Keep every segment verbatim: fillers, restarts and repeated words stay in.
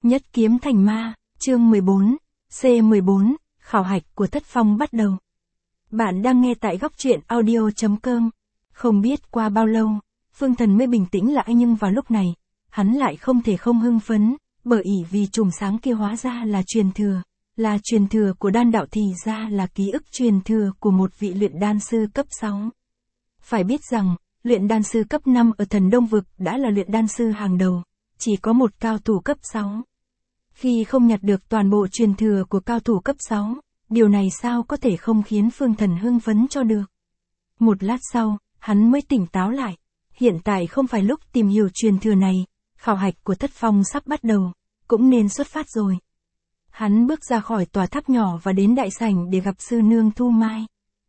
Nhất kiếm thành ma, chương mười bốn, C mười bốn, khảo hạch của Thất Phong bắt đầu. Bạn đang nghe tại góc truyện audio chấm com. Không biết qua bao lâu, Phương Thần mới bình tĩnh lại, nhưng vào lúc này, hắn lại không thể không hưng phấn, bởi ỷ vì chùm sáng kia hóa ra là truyền thừa, là truyền thừa của đan đạo, thì ra là ký ức truyền thừa của một vị luyện đan sư cấp sáu. Phải biết rằng, luyện đan sư cấp năm ở Thần Đông Vực đã là luyện đan sư hàng đầu, chỉ có một cao thủ cấp sáu. Khi không nhặt được toàn bộ truyền thừa của cao thủ cấp sáu, điều này sao có thể không khiến Phương Thần hưng phấn cho được. Một lát sau, hắn mới tỉnh táo lại. Hiện tại không phải lúc tìm hiểu truyền thừa này, khảo hạch của Thất Phong sắp bắt đầu, cũng nên xuất phát rồi. Hắn bước ra khỏi tòa tháp nhỏ và đến đại sảnh để gặp sư nương Thu Mai.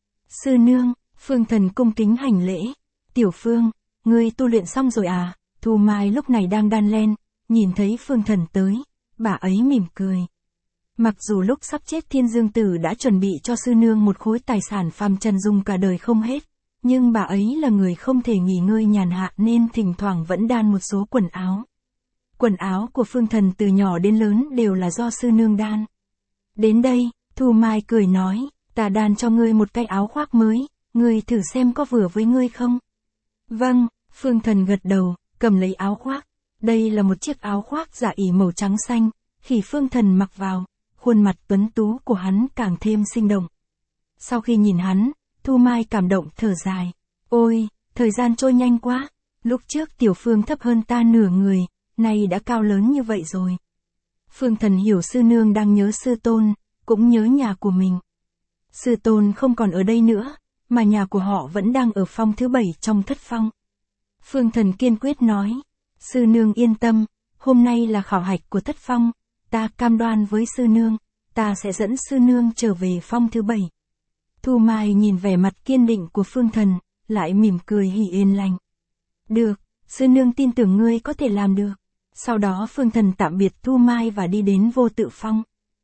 Sư nương, Phương Thần cung kính hành lễ. Tiểu Phương, ngươi tu luyện xong rồi à? Thu Mai lúc này đang đan len, nhìn thấy Phương Thần tới, bà ấy mỉm cười. Mặc dù lúc sắp chết Thiên Dương Tử đã chuẩn bị cho sư nương một khối tài sản phàm trần dùng cả đời không hết, nhưng bà ấy là người không thể nghỉ ngơi nhàn hạ nên thỉnh thoảng vẫn đan một số quần áo. Quần áo của Phương Thần từ nhỏ đến lớn đều là do sư nương đan. Đến đây, Thu Mai cười nói, ta đan cho ngươi một cái áo khoác mới, ngươi thử xem có vừa với ngươi không? Vâng, Phương Thần gật đầu, cầm lấy áo khoác. Đây là một chiếc áo khoác dạ ỉ màu trắng xanh, khi Phương Thần mặc vào, khuôn mặt tuấn tú của hắn càng thêm sinh động. Sau khi nhìn hắn, Thu Mai cảm động thở dài. Ôi, thời gian trôi nhanh quá, lúc trước Tiểu Phương thấp hơn ta nửa người, nay đã cao lớn như vậy rồi. Phương Thần hiểu sư nương đang nhớ sư tôn, cũng nhớ nhà của mình. Sư tôn không còn ở đây nữa, mà nhà của họ vẫn đang ở phong thứ bảy trong Thất Phong. Phương Thần kiên quyết nói, sư nương yên tâm, hôm nay là khảo hạch của Thất Phong, ta cam đoan với sư nương, ta sẽ dẫn sư nương trở về phong thứ bảy. Thu Mai nhìn vẻ mặt kiên định của Phương Thần, lại mỉm cười hỉ yên lành. Được, sư nương tin tưởng ngươi có thể làm được. Sau đó Phương Thần tạm biệt Thu Mai và đi đến Vô Tự Phong.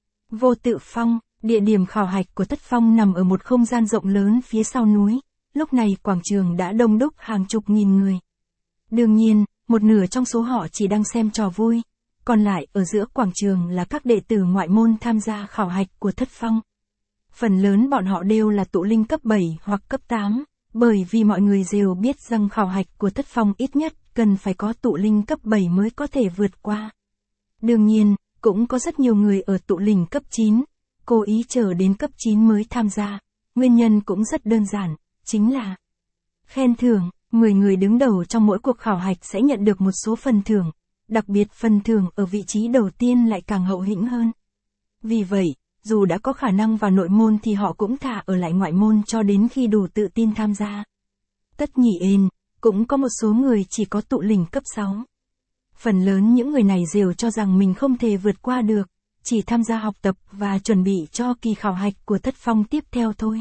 Vô Tự Phong, địa điểm khảo hạch của Thất Phong nằm ở một không gian rộng lớn phía sau núi, lúc này quảng trường đã đông đúc hàng chục nghìn người. Đương nhiên, một nửa trong số họ chỉ đang xem trò vui, còn lại ở giữa quảng trường là các đệ tử ngoại môn tham gia khảo hạch của Thất Phong. Phần lớn bọn họ đều là tụ linh cấp bảy hoặc cấp tám, bởi vì mọi người đều biết rằng khảo hạch của Thất Phong ít nhất cần phải có tụ linh cấp bảy mới có thể vượt qua. Đương nhiên, cũng có rất nhiều người ở tụ linh cấp chín, cố ý chờ đến cấp chín mới tham gia, nguyên nhân cũng rất đơn giản, chính là khen thưởng. mười người đứng đầu trong mỗi cuộc khảo hạch sẽ nhận được một số phần thưởng, đặc biệt phần thưởng ở vị trí đầu tiên lại càng hậu hĩnh hơn. Vì vậy, dù đã có khả năng vào nội môn thì họ cũng thà ở lại ngoại môn cho đến khi đủ tự tin tham gia. Tất nhỉ ên, cũng có một số người chỉ có tụ linh cấp sáu. Phần lớn những người này đều cho rằng mình không thể vượt qua được, chỉ tham gia học tập và chuẩn bị cho kỳ khảo hạch của Thất Phong tiếp theo thôi.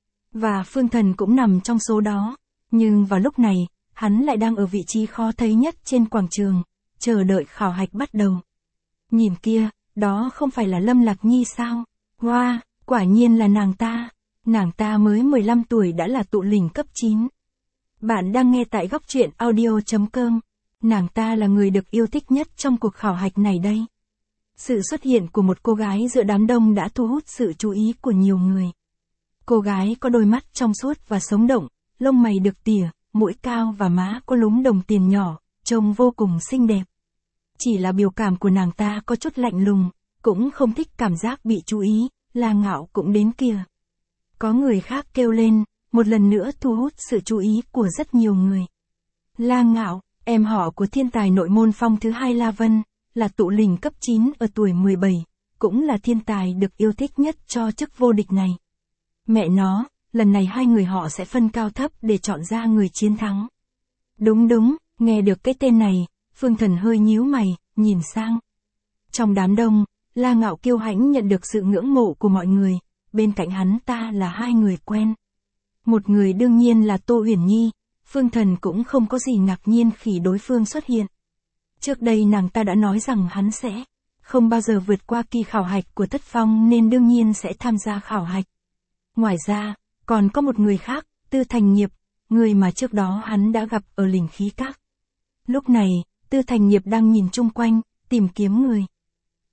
Và Phương Thần cũng nằm trong số đó. Nhưng vào lúc này, hắn lại đang ở vị trí khó thấy nhất trên quảng trường, chờ đợi khảo hạch bắt đầu. Nhìn kia, đó không phải là Lâm Lạc Nhi sao? Wow, quả nhiên là nàng ta. Nàng ta mới mười lăm tuổi đã là tụ linh cấp chín. Bạn đang nghe tại góc truyện audio chấm com. Nàng ta là người được yêu thích nhất trong cuộc khảo hạch này đây. Sự xuất hiện của một cô gái giữa đám đông đã thu hút sự chú ý của nhiều người. Cô gái có đôi mắt trong suốt và sống động, lông mày được tỉa, mũi cao và má có lúm đồng tiền nhỏ, trông vô cùng xinh đẹp. Chỉ là biểu cảm của nàng ta có chút lạnh lùng, cũng không thích cảm giác bị chú ý, La Ngạo cũng đến kìa. Có người khác kêu lên, một lần nữa thu hút sự chú ý của rất nhiều người. La Ngạo, em họ của thiên tài nội môn phong thứ hai La Vân, là tụ linh cấp chín ở tuổi mười bảy, cũng là thiên tài được yêu thích nhất cho chức vô địch này. Mẹ nó, lần này hai người họ sẽ phân cao thấp để chọn ra người chiến thắng. Đúng đúng, nghe được cái tên này, Phương Thần hơi nhíu mày, nhìn sang. Trong đám đông, La Ngạo kiêu hãnh nhận được sự ngưỡng mộ của mọi người, bên cạnh hắn ta là hai người quen. Một người đương nhiên là Tô Uyển Nhi, Phương Thần cũng không có gì ngạc nhiên khi đối phương xuất hiện. Trước đây nàng ta đã nói rằng hắn sẽ không bao giờ vượt qua kỳ khảo hạch của Thất Phong nên đương nhiên sẽ tham gia khảo hạch. Ngoài ra, còn có một người khác, Tư Thành Nghiệp, người mà trước đó hắn đã gặp ở Linh Khí Các. Lúc này, Tư Thành Nghiệp đang nhìn chung quanh, tìm kiếm người.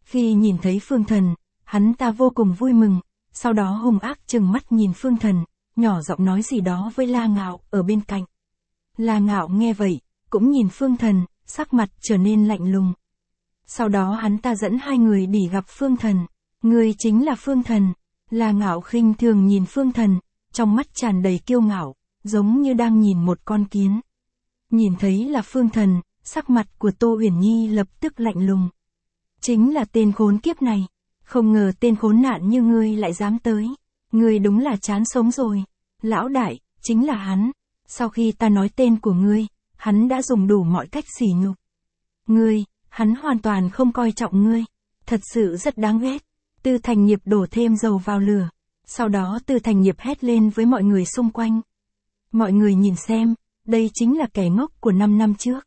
Khi nhìn thấy Phương Thần, hắn ta vô cùng vui mừng, sau đó hung ác trừng mắt nhìn Phương Thần, nhỏ giọng nói gì đó với La Ngạo ở bên cạnh. La Ngạo nghe vậy, cũng nhìn Phương Thần, sắc mặt trở nên lạnh lùng. Sau đó hắn ta dẫn hai người đi gặp Phương Thần. Người chính là Phương Thần. La Ngạo khinh thường nhìn Phương Thần, trong mắt tràn đầy kiêu ngạo, giống như đang nhìn một con kiến. Nhìn thấy là Phương Thần, sắc mặt của Tô Uyển Nhi lập tức lạnh lùng. Chính là tên khốn kiếp này. Không ngờ tên khốn nạn như ngươi lại dám tới. Ngươi đúng là chán sống rồi. Lão đại, chính là hắn. Sau khi ta nói tên của ngươi, hắn đã dùng đủ mọi cách sỉ nhục. Ngươi, hắn hoàn toàn không coi trọng ngươi. Thật sự rất đáng ghét. Tư Thành Nghiệp đổ thêm dầu vào lửa. Sau đó Tư Thành Nghiệp hét lên với mọi người xung quanh. Mọi người nhìn xem, đây chính là kẻ ngốc của năm năm trước.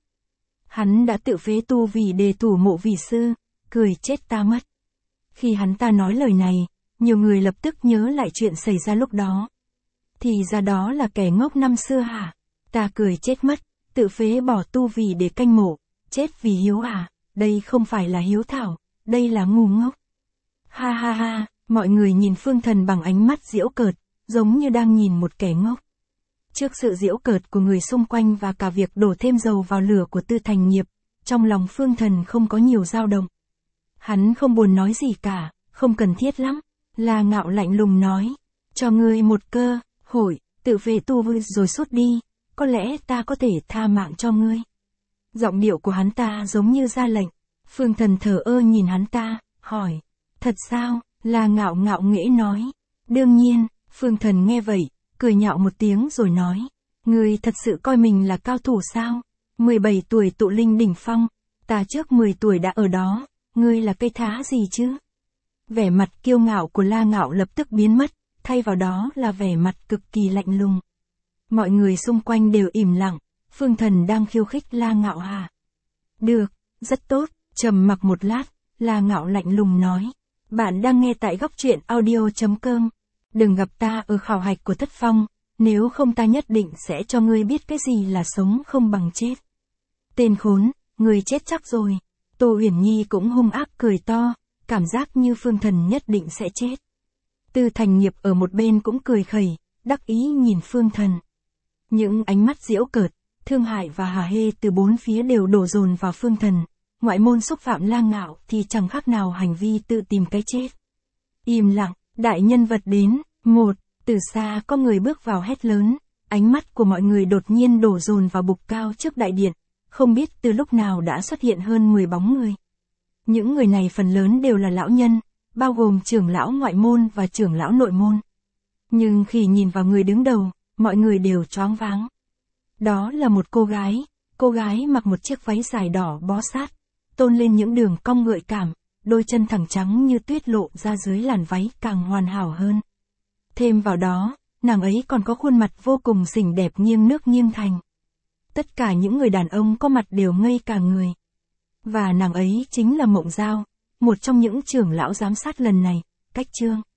Hắn đã tự phế tu vì để thủ mộ vị sư, cười chết ta mất. Khi hắn ta nói lời này, nhiều người lập tức nhớ lại chuyện xảy ra lúc đó. Thì ra đó là kẻ ngốc năm xưa hả? Ta cười chết mất, tự phế bỏ tu vì để canh mộ, chết vì hiếu à? Đây không phải là hiếu thảo, đây là ngu ngốc. Ha ha ha, mọi người nhìn Phương Thần bằng ánh mắt giễu cợt, giống như đang nhìn một kẻ ngốc. Trước sự giễu cợt của người xung quanh và cả việc đổ thêm dầu vào lửa của Tư Thành Nghiệp, trong lòng Phương Thần không có nhiều dao động. Hắn không buồn nói gì cả, không cần thiết lắm. La Ngạo lạnh lùng nói, cho ngươi một cơ hội, tự về tu rồi sút đi, có lẽ ta có thể tha mạng cho ngươi. Giọng điệu của hắn ta giống như ra lệnh. Phương Thần thờ ơ nhìn hắn ta, hỏi, thật sao? La Ngạo ngạo nghễ nói, đương nhiên. Phương Thần nghe vậy, cười nhạo một tiếng rồi nói, ngươi thật sự coi mình là cao thủ sao? mười bảy tuổi tụ linh đỉnh phong, ta trước mười tuổi đã ở đó, ngươi là cây thá gì chứ? Vẻ mặt kiêu ngạo của La Ngạo lập tức biến mất, thay vào đó là vẻ mặt cực kỳ lạnh lùng. Mọi người xung quanh đều im lặng, Phương Thần đang khiêu khích La Ngạo hả? Được, rất tốt. Trầm mặc một lát, La Ngạo lạnh lùng nói, bạn đang nghe tại góc truyện audio chấm com. Đừng gặp ta ở khảo hạch của Thất Phong, nếu không ta nhất định sẽ cho ngươi biết cái gì là sống không bằng chết. Tên khốn, ngươi chết chắc rồi. Tô Uyển Nhi cũng hung ác cười to, cảm giác như Phương Thần nhất định sẽ chết. Tư Thành Nghiệp ở một bên cũng cười khẩy, đắc ý nhìn Phương Thần. Những ánh mắt giễu cợt, thương hại và hả hê từ bốn phía đều đổ dồn vào Phương Thần. Ngoại môn xúc phạm La Ngạo thì chẳng khác nào hành vi tự tìm cái chết. Im lặng, đại nhân vật đến. Một, từ xa có người bước vào hét lớn, ánh mắt của mọi người đột nhiên đổ dồn vào bục cao trước đại điện, không biết từ lúc nào đã xuất hiện hơn mười bóng người. Những người này phần lớn đều là lão nhân, bao gồm trưởng lão ngoại môn và trưởng lão nội môn. Nhưng khi nhìn vào người đứng đầu, mọi người đều choáng váng. Đó là một cô gái, cô gái mặc một chiếc váy dài đỏ bó sát, tôn lên những đường cong gợi cảm, đôi chân thẳng trắng như tuyết lộ ra dưới làn váy càng hoàn hảo hơn. Thêm vào đó, nàng ấy còn có khuôn mặt vô cùng xinh đẹp nghiêng nước nghiêng thành. Tất cả những người đàn ông có mặt đều ngây cả người. Và nàng ấy chính là Mộng Giao, một trong những trưởng lão giám sát lần này, Cách Trương.